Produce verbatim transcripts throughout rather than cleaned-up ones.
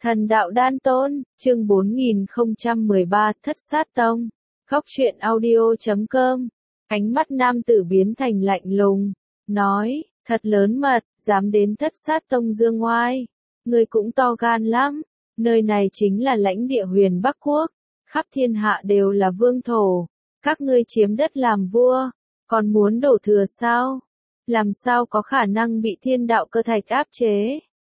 Thần đạo đan tôn, chương bốn nghìn không trăm mười ba, Thất Sát Tông. Góc truyện audio chấm com. Ánh mắt nam tử biến thành lạnh lùng, nói, thật lớn mật, dám đến Thất Sát Tông dương ngoai. Ngươi cũng to gan lắm, nơi này chính là lãnh địa Huyền Bắc Quốc, khắp thiên hạ đều là vương thổ, các ngươi chiếm đất làm vua, còn muốn đổ thừa sao? Làm sao có khả năng bị thiên đạo cơ thạch áp chế?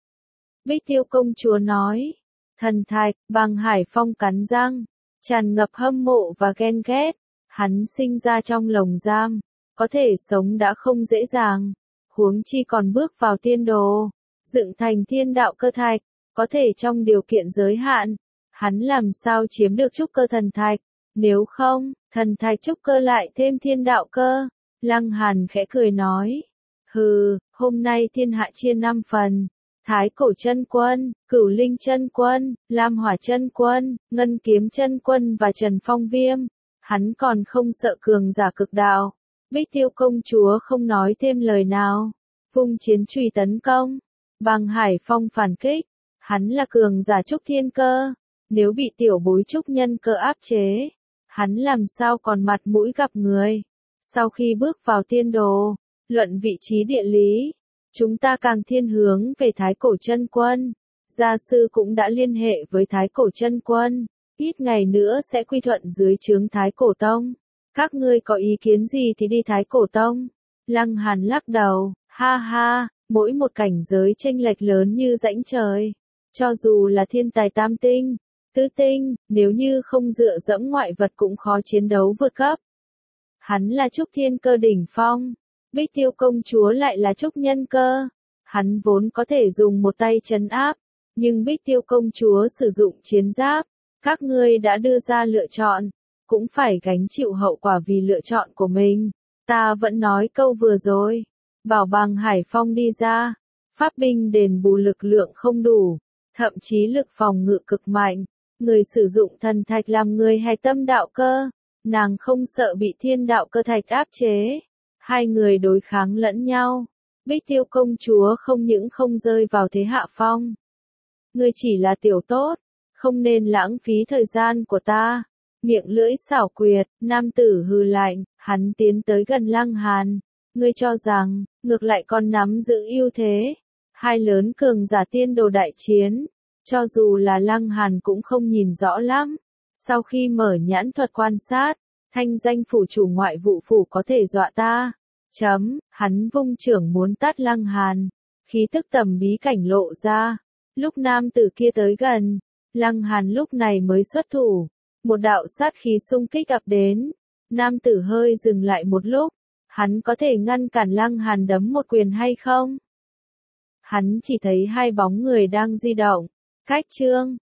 Bích Tiêu công chúa nói, thần thạch, Bàng Hải Phong cắn răng, tràn ngập hâm mộ và ghen ghét, hắn sinh ra trong lồng giam, có thể sống đã không dễ dàng, huống chi còn bước vào tiên đồ, dựng thành thiên đạo cơ thạch, có thể trong điều kiện giới hạn, hắn làm sao chiếm được trúc cơ thần thạch, nếu không, thần thạch trúc cơ lại thêm thiên đạo cơ. Lăng Hàn khẽ cười nói, hừ, hôm nay thiên hạ chia năm phần. Thái Cổ Chân Quân, Cửu Linh Chân Quân, Lam Hỏa Chân Quân, Ngân Kiếm Chân Quân và Trần Phong Viêm, hắn còn không sợ cường giả cực đạo. Bích Tiêu công chúa không nói thêm lời nào, vung chiến chùy tấn công. Bàng Hải Phong phản kích, hắn là cường giả trúc thiên cơ, nếu bị tiểu bối trúc nhân cơ áp chế, hắn làm sao còn mặt mũi gặp người. Sau khi bước vào tiên đồ, luận vị trí địa lý, chúng ta càng thiên hướng về Thái Cổ Chân Quân. Gia sư cũng đã liên hệ với Thái Cổ Chân Quân, ít ngày nữa sẽ quy thuận dưới trướng Thái Cổ Tông. Các ngươi có ý kiến gì thì đi Thái Cổ Tông. Lăng Hàn lắc đầu, ha ha, mỗi một cảnh giới chênh lệch lớn như rãnh trời. Cho dù là thiên tài tam tinh, tứ tinh, nếu như không dựa dẫm ngoại vật cũng khó chiến đấu vượt cấp. Hắn là trúc thiên cơ đỉnh phong. Bích Tiêu công chúa lại là trúc nhân cơ, hắn vốn có thể dùng một tay trấn áp, nhưng Bích Tiêu công chúa sử dụng chiến giáp, các ngươi đã đưa ra lựa chọn, cũng phải gánh chịu hậu quả vì lựa chọn của mình. Ta vẫn nói câu vừa rồi, bảo Bàng Hải Phong đi ra, pháp binh đền bù lực lượng không đủ, thậm chí lực phòng ngự cực mạnh, người sử dụng thần thạch làm người hay tâm đạo cơ, nàng không sợ bị thiên đạo cơ thạch áp chế. Hai người đối kháng lẫn nhau, Bích Tiêu công chúa không những không rơi vào thế hạ phong. Ngươi chỉ là tiểu tốt, không nên lãng phí thời gian của ta. Miệng lưỡi xảo quyệt, nam tử hừ lạnh, hắn tiến tới gần Lăng Hàn. Ngươi cho rằng, ngược lại còn nắm giữ ưu thế. Hai lớn cường giả tiên đồ đại chiến, cho dù là Lăng Hàn cũng không nhìn rõ lắm. Sau khi mở nhãn thuật quan sát, thanh danh phủ chủ ngoại vụ phủ có thể dọa ta. Chấm, hắn vung trưởng muốn tát Lăng Hàn, khí tức tầm bí cảnh lộ ra. Lúc nam tử kia tới gần, Lăng Hàn lúc này mới xuất thủ, một đạo sát khí xung kích ập đến. Nam tử hơi dừng lại một lúc, hắn có thể ngăn cản Lăng Hàn đấm một quyền hay không? Hắn chỉ thấy hai bóng người đang di động, cách chương,